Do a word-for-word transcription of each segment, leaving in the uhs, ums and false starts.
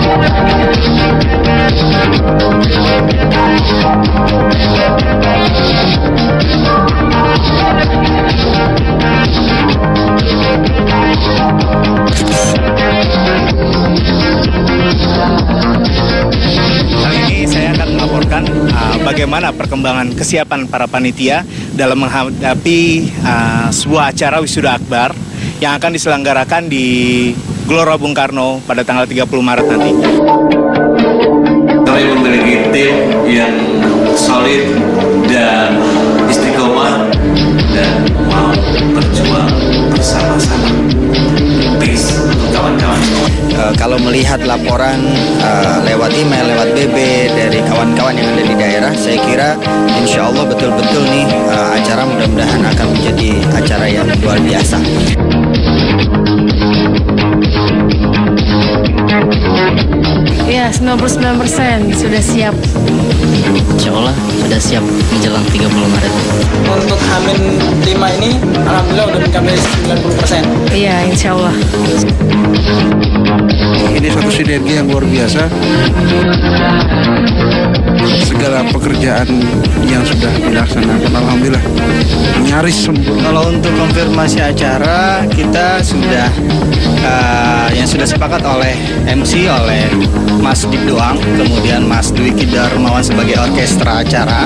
Bagaimana perkembangan kesiapan para panitia dalam menghadapi uh, sebuah acara wisuda akbar yang akan diselenggarakan di Gelora Bung Karno pada tanggal tiga puluh Maret nanti. Kami memiliki tim yang solid dan istiqomah dan mau berjuang bersama-sama. Peace untuk kawan-kawan. Uh, kalau melihat laporan uh, lewat email, lewat B B dari kawan-kawan yang ada di daerah, saya kira insya Allah betul-betul nih uh, acara mudah-mudahan akan menjadi acara yang luar biasa. Ya, sembilan puluh sembilan persen sudah siap. Insya Allah sudah siap menjelang tiga puluh Maret. Untuk Hamin lima ini, alhamdulillah udah mencapai sembilan puluh persen. Iya, insya Allah. Ini suatu sinergi yang luar biasa. Segala pekerjaan yang sudah dilaksanakan, alhamdulillah nyaris sempurna. Kalau untuk konfirmasi acara, kita sudah uh, yang sudah sepakat oleh M C, oleh Mas Dik Doang, kemudian Mas Dwiki Darmawan sebagai orkestra acara.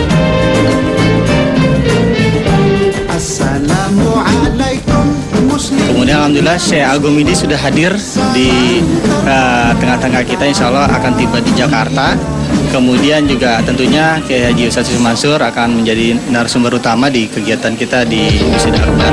Assalamualaikum. Kemudian alhamdulillah Syekh Agung Midi sudah hadir di uh, tengah-tengah kita, insya Allah akan tiba di Jakarta. Kemudian juga tentunya Kiai Haji Ustadz Yusuf Mansur akan menjadi narasumber utama di kegiatan kita di Wisuda Akbar.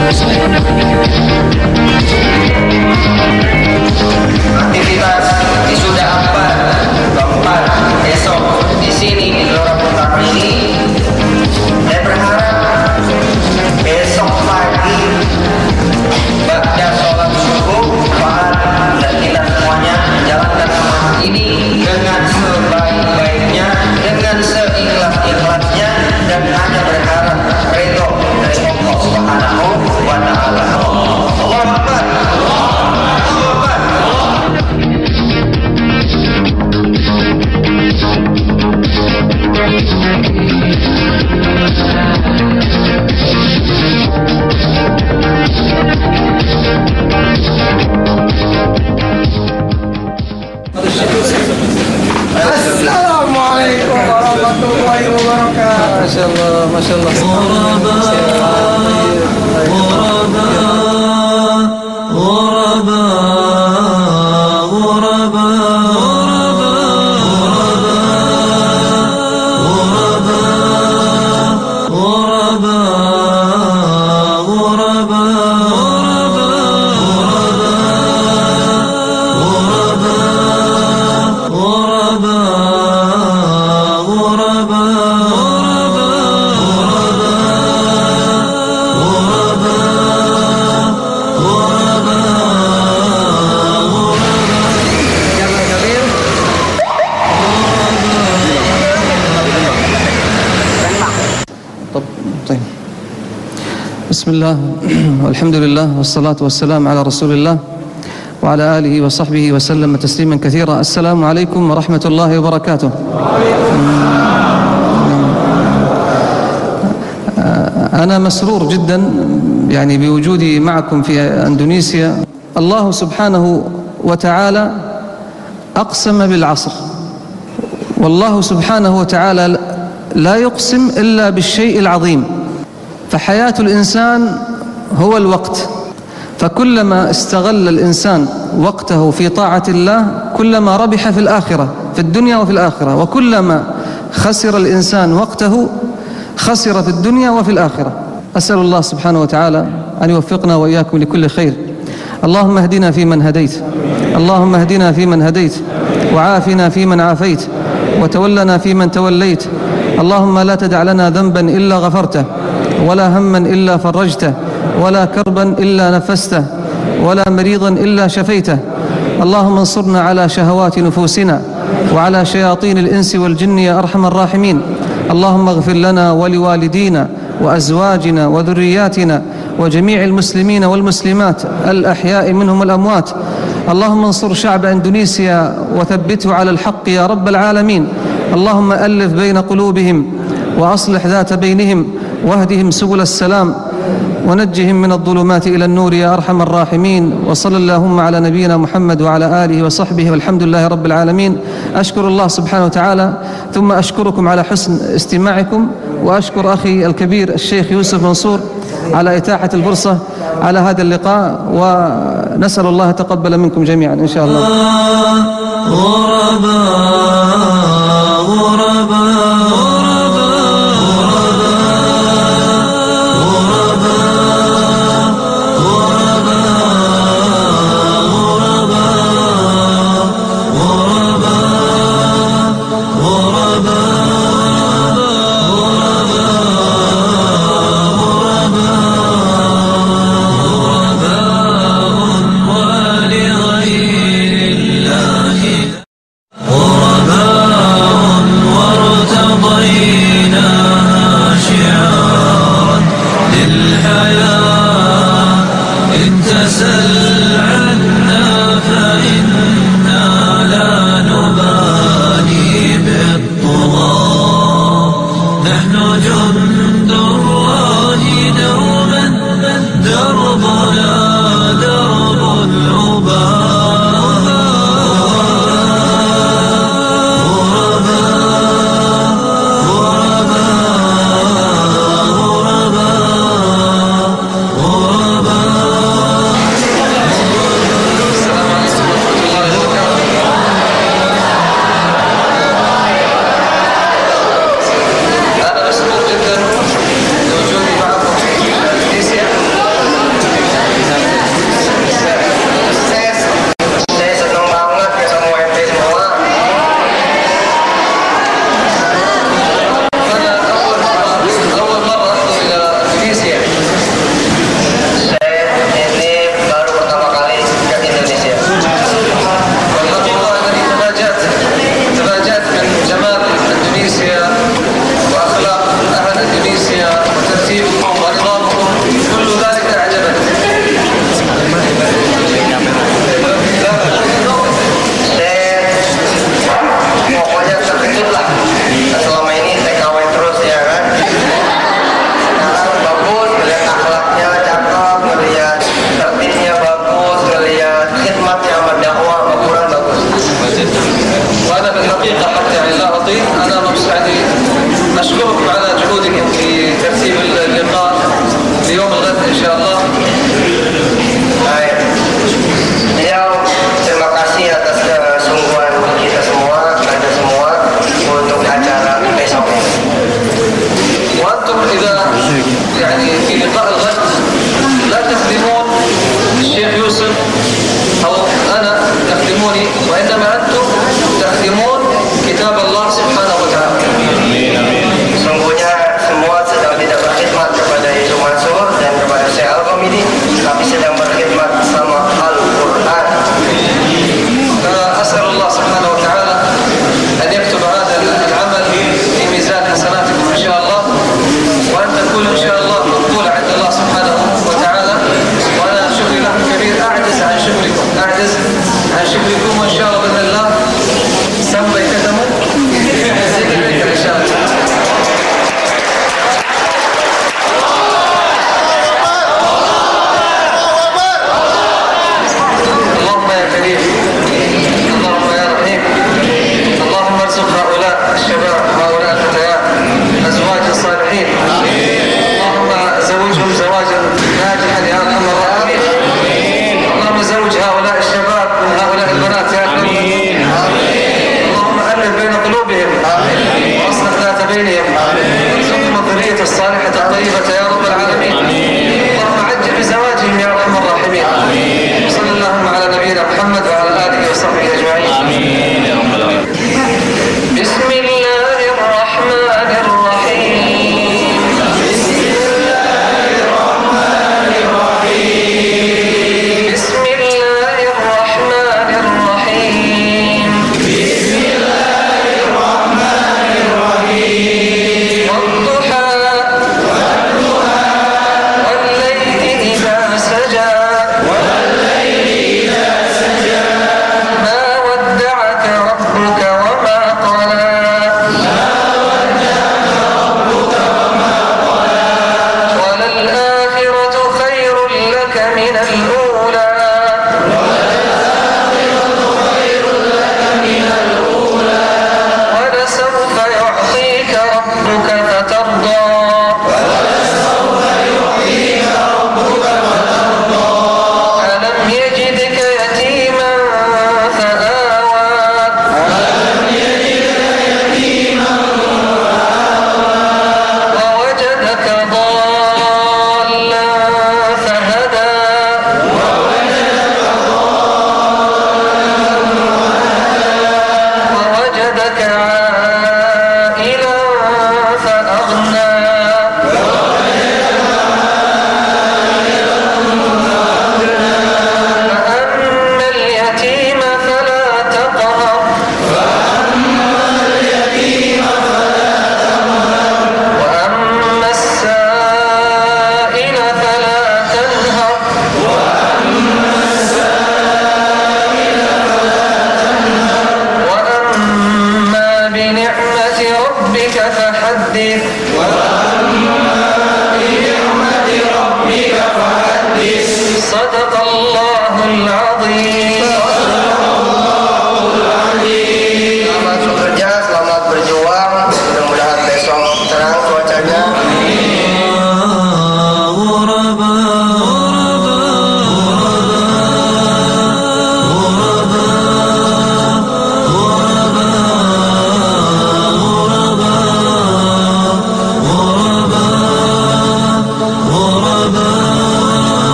Aktivitas Wisuda Akbar keempat besok di sini di Gelora Bung Karno ini, saya berharap besok pagi ba'da sholat subuh Pak dan kita semuanya menjalankan amanah ini dengan sebaik-baiknya, dengan seikhlas-ikhlasnya, dan hanya berharap ridho dari Allah Subhanahu wa Ta'ala. Allahu Akbar. Allahu Akbar. Assalamualaikum warahmatullahi wabarakatuh. Masya Allah, Masya Allah. Bismillah, alhamdulillah, wassalatu wassalamu ala rasulillah wa ala alihi wa sahbihi wa sallam tasliman kathira. Assalamu alaikum wa rahmatullahi wa barakatuh. أنا مسرور جدا يعني بوجودي معكم في أندونيسيا. الله سبحانه وتعالى أقسم بالعصر، والله سبحانه وتعالى لا يقسم إلا بالشيء العظيم، فحياة الإنسان هو الوقت، فكلما استغل الإنسان وقته في طاعة الله كلما ربح في الآخرة، في الدنيا وفي الآخرة، وكلما خسر الإنسان وقته خسر في الدنيا وفي الآخرة. أسأل الله سبحانه وتعالى أن يوفقنا وإياكم لكل خير. اللهم اهدنا فيمن هديت، اللهم اهدنا فيمن هديت، وعافنا فيمن عافيت، وتولنا فيمن توليت. اللهم لا تدع لنا ذنبا إلا غفرته، ولا هما إلا فرجته، ولا كربا إلا نفسته، ولا مريضا إلا شفيته. اللهم انصرنا على شهوات نفوسنا وعلى شياطين الإنس والجن يا أرحم الراحمين. اللهم اغفر لنا ولوالدينا وأزواجنا وذرياتنا وجميع المسلمين والمسلمات الأحياء منهم والأموات. اللهم انصر شعب إندونيسيا وثبته على الحق يا رب العالمين. اللهم ألف بين قلوبهم وأصلح ذات بينهم واهدهم سبل السلام ونجهم من الظلمات إلى النور يا أرحم الراحمين. وصلى اللهم على نبينا محمد وعلى آله وصحبه والحمد لله رب العالمين. أشكر الله سبحانه وتعالى، ثم أشكركم على حسن استماعكم، وأشكر أخي الكبير الشيخ يوسف منصور على إتاحة الفرصة على هذا اللقاء، ونسأل الله تقبل منكم جميعا إن شاء الله. غرباء غرباء عن شكركم وإن شاء الله بإذن الله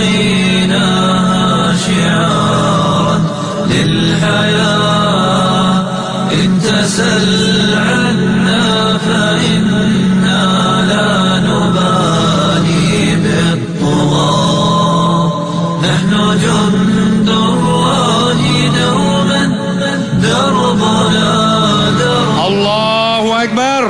رأيناها شعارا للحياة إن تسل عنا فإنا لا نبالي بالطغاة نحن جند الله دوما دربنا درب. Allahu Akbar.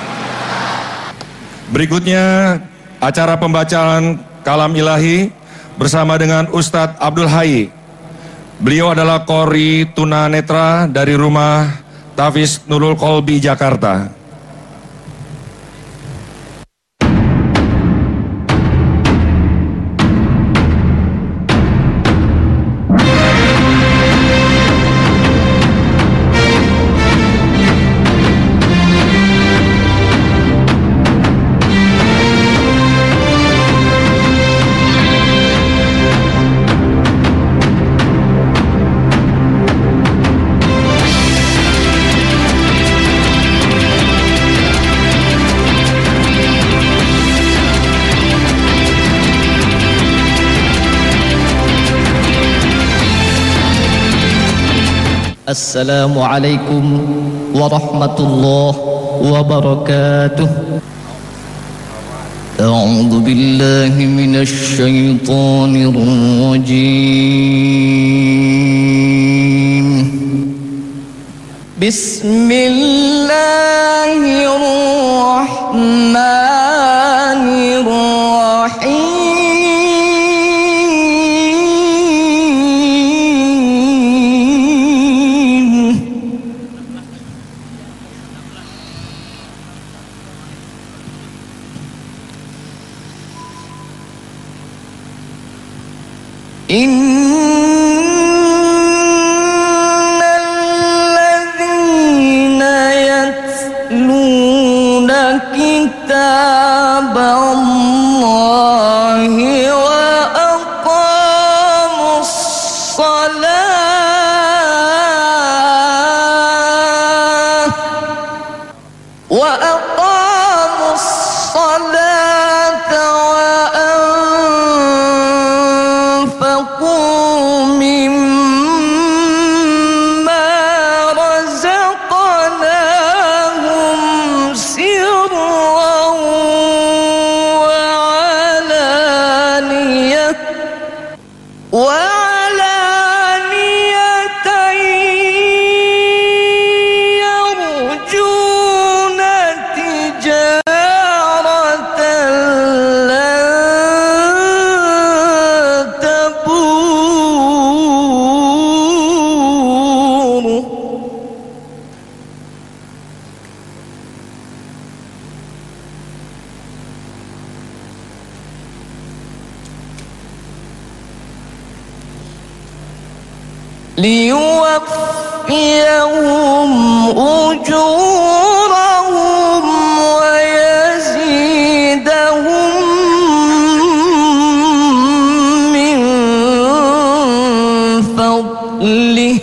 Berikutnya acara pembacaan kalam ilahi bersama dengan Ustadz Abdul Hayy. Beliau adalah Qori Tunanetra dari Rumah Tafiz Nurul Kolbi, Jakarta. Assalamualaikum warahmatullahi wabarakatuh. A'udzu billahi minasy syaithanir rajim. Bismillahirrahmanirrahim. Innalladzina yatluna kitaballahi wa aqamus salah wa aqamus salata wa anfaqu mimma razaqnahum sirran wa alaniyah wa alaniyatan yarjuna tijaratan lan tabur. Liyuwaffiyahum ujurahum wa yazidahum min fadlih.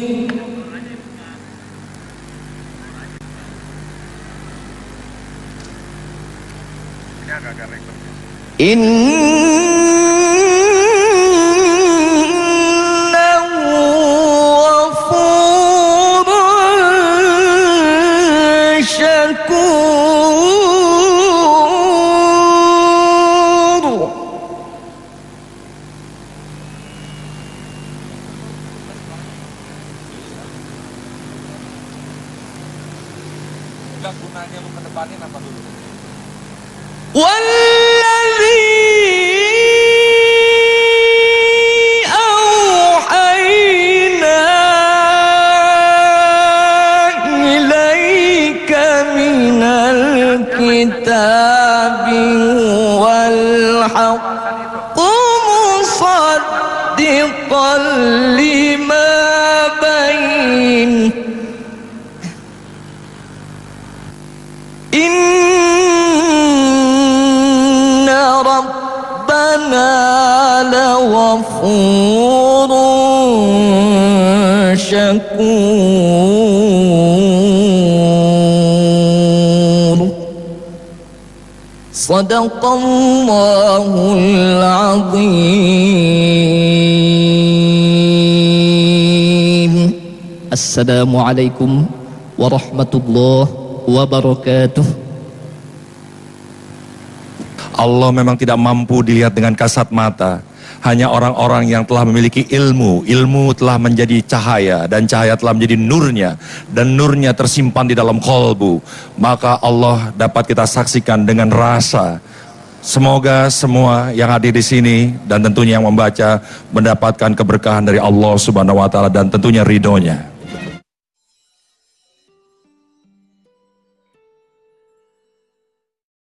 Sadaqallahul azim. Assalamualaikum warahmatullahi wabarakatuh. Allah memang tidak mampu dilihat dengan kasat mata. Hanya orang-orang yang telah memiliki ilmu. Ilmu telah menjadi cahaya, dan cahaya telah menjadi nurnya, dan nurnya tersimpan di dalam kolbu. Maka Allah dapat kita saksikan dengan rasa. Semoga semua yang hadir di sini dan tentunya yang membaca mendapatkan keberkahan dari Allah Subhanahu wa taala dan tentunya ridhonya.